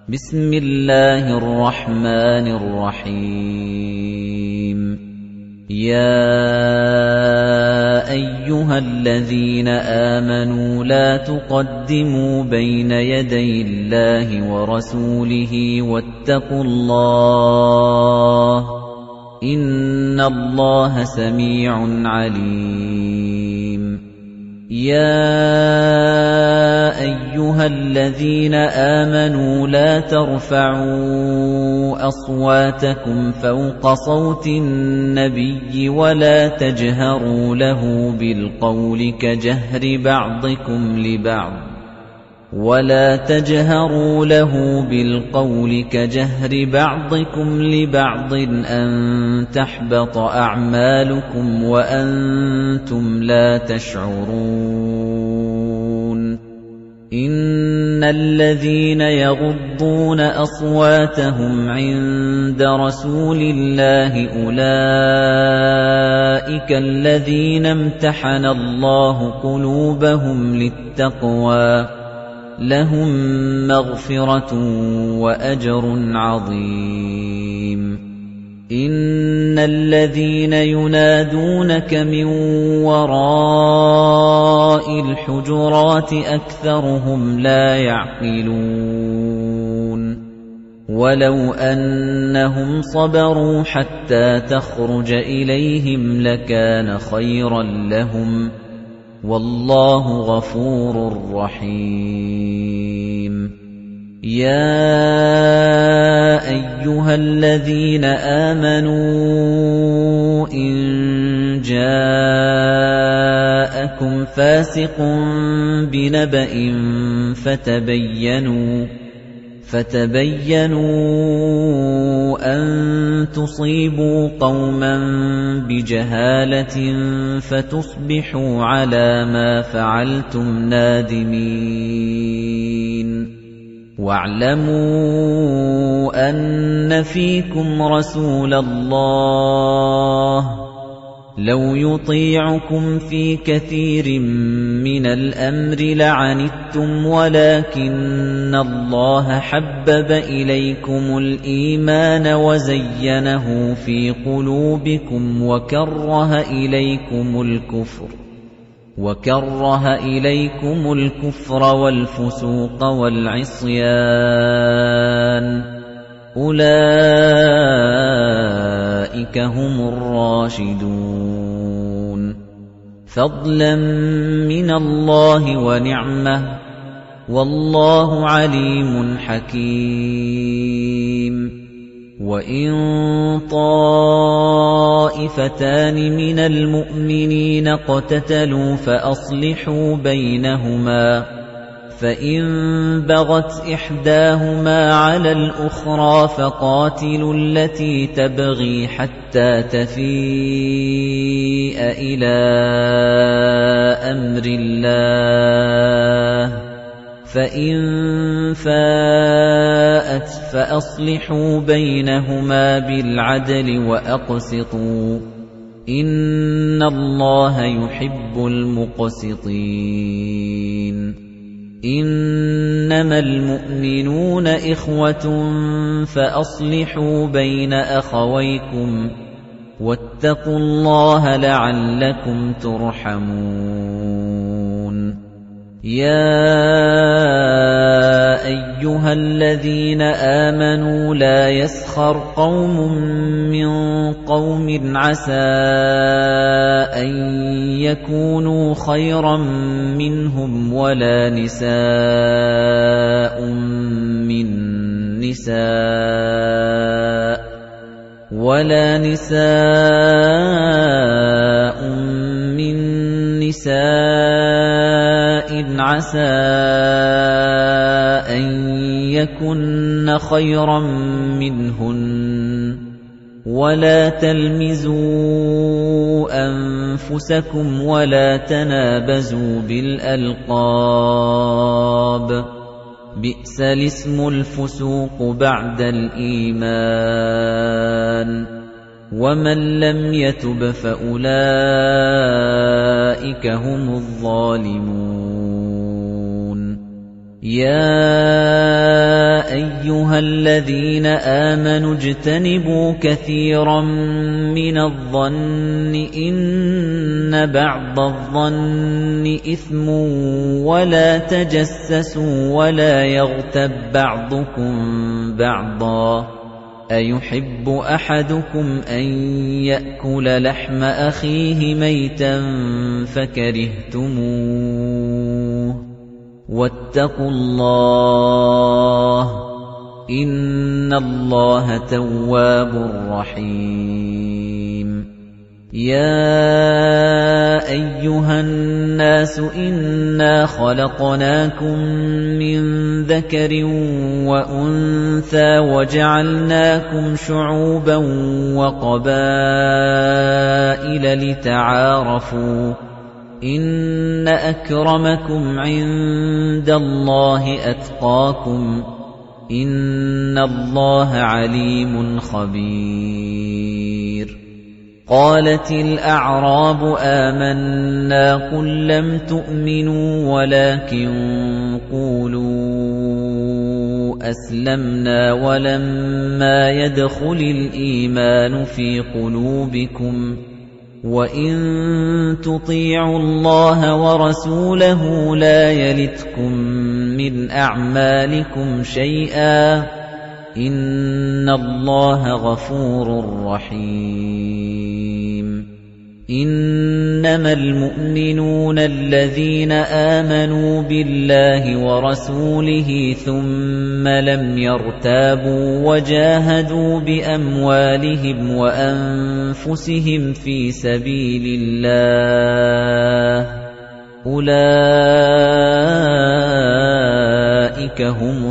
بسم الله الرحمن الرحيم يا أيها الذين آمنوا لا تقدموا بين يدي الله ورسوله واتقوا الله إن الله سميع عليم يا أيها الذين آمنوا لا ترفعوا أصواتكم فوق صوت النبي ولا تجهروا له بالقول كجهر بعضكم لبعض أن تحبط أعمالكم وأنتم لا تشعرون إن الذين يغضون أصواتهم عند رسول الله أولئك الذين امتحن الله قلوبهم للتقوى لهم مغفرة وأجر عظيم إن الذين ينادونك من وراء الحجرات أكثرهم لا يعقلون ولو أنهم صبروا حتى تخرج إليهم لكان خيرا لهم والله غفور رحيم يا أيها الذين آمنوا إن جاءكم فاسق بنبأ فتبينوا أن تصيبوا قوما بجهالة فتصبحوا على ما فعلتم نادمين واعلموا أن فيكم رسول الله لو يطيعكم في كثير من الأمر لعنتم ولكن الله حبب إليكم الإيمان وزينه في قلوبكم وكره إليكم الكفر والفسوق والعصيان أولئك هم الراشدون فضلا من الله ونعمة والله عليم حكيم وإن طائفتان من المؤمنين اقتتلوا فأصلحوا بينهما فإن بغت إحداهما على الأخرى فقاتلوا التي تبغي حتى تفيء إلى أمر الله فإن فاءت فأصلحوا بينهما بالعدل وأقسطوا إن الله يحب المقسطين إنما المؤمنون إخوة فأصلحوا بين أخويكم واتقوا الله لعلكم ترحمون يا أيها الذين آمنوا لا يسخر قوم من قوم عسى أن يكونوا خيرا منهم ولا نساء من نساء عسى أن يكن خيرا منهن ولا تلمزوا أنفسكم ولا تنابزوا بالألقاب بئس الاسم الفسوق بعد الإيمان ومن لم يتب فأولئك هم الظالمون يَا أَيُّهَا الَّذِينَ آمَنُوا اجْتَنِبُوا كَثِيرًا مِنَ الظَّنِّ إِنَّ بَعْضَ الظَّنِّ إِثْمٌ وَلَا تَجَسَّسُوا وَلَا يَغْتَب بَّعْضُكُم بَعْضًا أَيُحِبُّ أَحَدُكُمْ أَن يَأْكُلَ لَحْمَ أَخِيهِ مَيْتًا فَكَرِهْتُمُوهُ وَاتَّقُوا اللَّهَ إِنَّ اللَّهَ تَوَّابٌ رَّحِيمٌ يَا أَيُّهَا النَّاسُ إِنَّا خَلَقْنَاكُم مِّن ذَكَرٍ وَأُنثَىٰ وَجَعَلْنَاكُمْ شُعُوبًا وَقَبَائِلَ لِتَعَارَفُوا إِنَّ أَكْرَمَكُمْ عِندَ اللَّهِ أَتْقَاكُمْ إِنَّ اللَّهَ عَلِيمٌ خَبِيرٌ قَالَتِ الْأَعْرَابُ آمَنَّا قُل لَّمْ تُؤْمِنُوا وَلَكِن قُولُوا أَسْلَمْنَا وَلَمَّا يَدْخُلِ الْإِيمَانُ فِي قُلُوبِكُمْ وَإِن تُطِيعُوا اللَّهَ وَرَسُولَهُ لَا يَلِتْكُم مِّنْ أَعْمَالِكُمْ شَيْئًا ۚ إِنَّ اللَّهَ غَفُورٌ رَّحِيمٌ إِنَّمَا الْمُؤْمِنُونَ الَّذِينَ آمَنُوا بِاللَّهِ وَرَسُولِهِ ثُمَّ لَمْ يَرْتَابُوا وَجَاهَدُوا بِأَمْوَالِهِمْ وَأَنفُسِهِمْ فِي سَبِيلِ اللَّهِ أُولَئِكَ هُمُ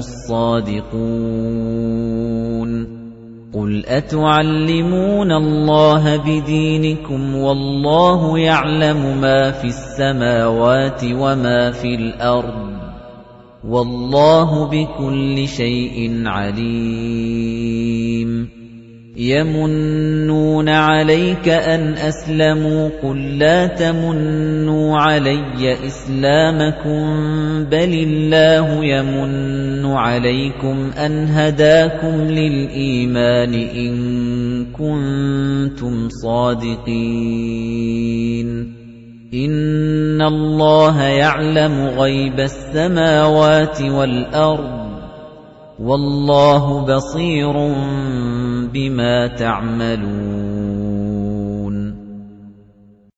الصَّادِقُونَ قُلْ أَتُعَلِّمُونَ اللَّهَ بِدِينِكُمْ وَاللَّهُ يَعْلَمُ مَا فِي السَّمَاوَاتِ وَمَا في الْأَرْضِ وَاللَّهُ بِكُلِّ شَيْءٍ عَلِيمٌ يَمُنُّونَ عَلَيْكَ أَنْ أَسْلَمُوا قُل لَّا تَمُنُّوا عَلَيَّ إِسْلَامَكُم بَلِ اللَّهُ يَمُنُّ عَلَيْكُمْ أَنْ هَدَاكُمْ لِلْإِيمَانِ إِن كُنتُمْ صَادِقِينَ إِنَّ اللَّهَ يَعْلَمُ غَيْبَ السَّمَاوَاتِ وَالْأَرْضِ وَاللَّهُ بَصِيرٌ بِمَا تَعْمَلُونَ